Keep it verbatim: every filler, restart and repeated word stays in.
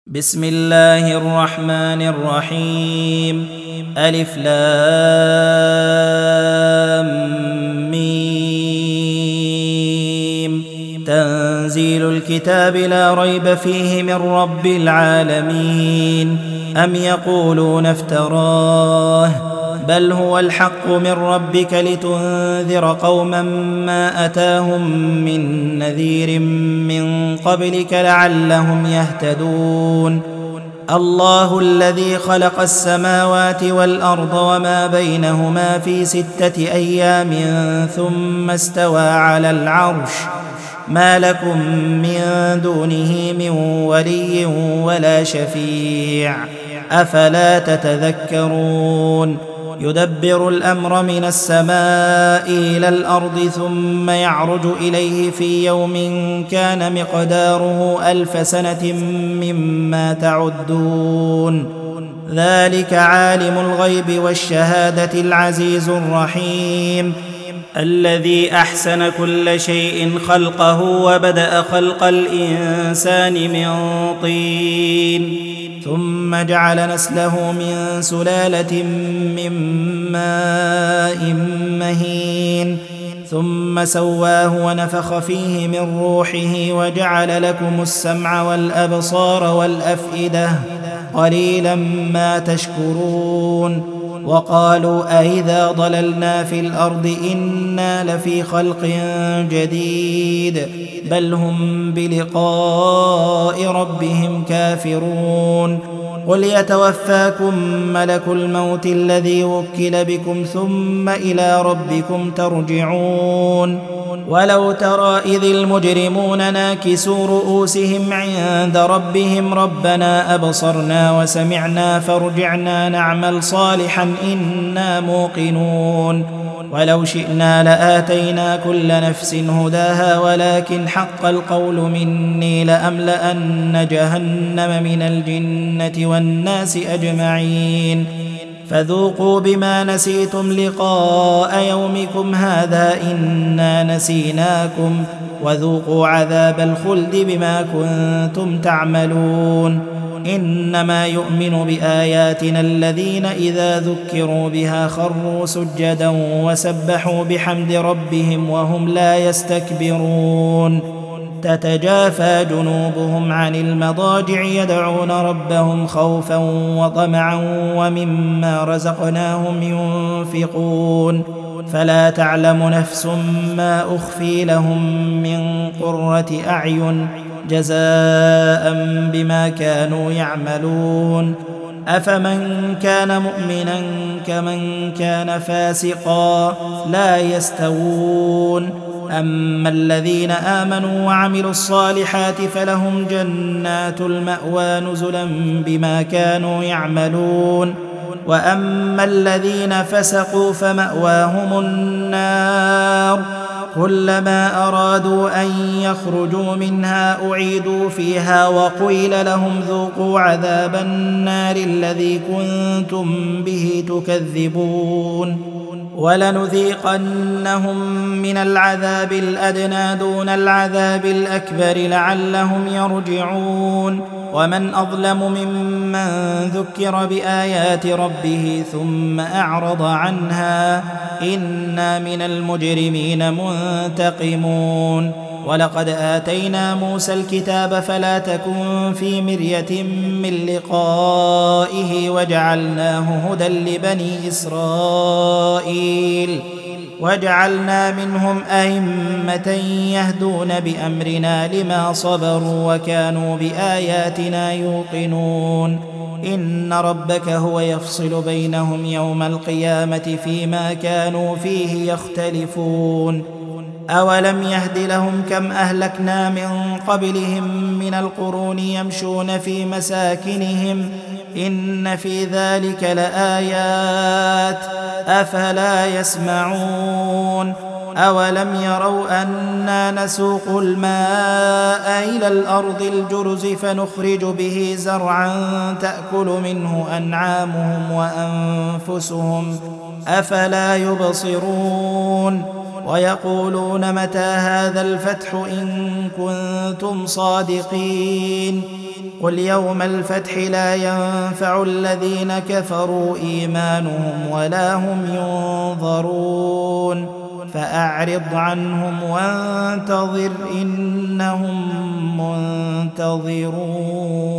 بسم الله الرحمن الرحيم. ألف لام ميم. تنزيل الكتاب لا ريب فيه من رب العالمين. أم يقولون افتراه بل هو الحق من ربك لتنذر قوما ما أتاهم من نذير من قبلك لعلهم يهتدون. الله الذي خلق السماوات والأرض وما بينهما في ستة أيام ثم استوى على العرش ما لكم من دونه من ولي ولا شفيع أفلا تتذكرون. يدبر الأمر من السماء إلى الأرض ثم يعرج إليه في يوم كان مقداره ألف سنة مما تعدون. ذلك عالم الغيب والشهادة العزيز الرحيم الذي أحسن كل شيء خلقه وبدأ خلق الإنسان من طين ثم جعل نسله من سلالة من ماء مهين ثم سواه ونفخ فيه من روحه وجعل لكم السمع والأبصار والأفئدة قليلا ما تشكرون. وقالوا أئذا ضللنا في الأرض إنا لفي خلق جديد بل هم بلقاء ربهم كافرون. قل يتوفاكم ملك الموت الذي وكل بكم ثم إلى ربكم ترجعون. ولو ترى إذ المجرمون ناكسوا رؤوسهم عند ربهم ربنا أبصرنا وسمعنا فارجعنا نعمل صالحا إنا موقنون. ولو شئنا لآتينا كل نفس هداها ولكن حق القول مني لأملأن جهنم من الجنة والناس أجمعين. فذوقوا بما نسيتم لقاء يومكم هذا إنا نسيناكم وذوقوا عذاب الخلد بما كنتم تعملون. إنما يؤمن بآياتنا الذين إذا ذكروا بها خروا سجدا وسبحوا بحمد ربهم وهم لا يستكبرون. تتجافى جنوبهم عن المضاجع يدعون ربهم خوفا وطمعا ومما رزقناهم ينفقون. فلا تعلم نفس ما أخفي لهم من قرة أعين جزاء بما كانوا يعملون. أفمن كان مؤمنا كمن كان فاسقا لا يستوون. أما الذين آمنوا وعملوا الصالحات فلهم جنات المأوى نزلا بما كانوا يعملون. وأما الذين فسقوا فمأواهم النار كلما أرادوا أن يخرجوا منها أعيدوا فيها وقيل لهم ذوقوا عذاب النار الذي كنتم به تكذبون. ولنذيقنهم من العذاب الأدنى دون العذاب الأكبر لعلهم يرجعون. ومن أظلم ممن ذكر بآيات ربه ثم أعرض عنها إنا من المجرمين منتقمون. ولقد آتينا موسى الكتاب فلا تكن في مرية من لقائه وجعلناه هدى لبني إسرائيل وجعلنا منهم أئمة يهدون بأمرنا لما صبروا وكانوا بآياتنا يوقنون. إن ربك هو يفصل بينهم يوم القيامة فيما كانوا فيه يختلفون. أولم يهد لهم كم أهلكنا من قبلهم من القرون يمشون في مساكنهم إن في ذلك لآيات أفلا يسمعون. أولم يروا أنا نسوق الماء إلى الأرض الجرز فنخرج به زرعا تأكل منه أنعامهم وأنفسهم أفلا يبصرون. ويقولون متى هذا الفتح إن كنتم صادقين قل يوم الفتح لا ينفع الذين كفروا إيمانهم ولا هم ينظرون فأعرض عنهم وانتظر إنهم منتظرون.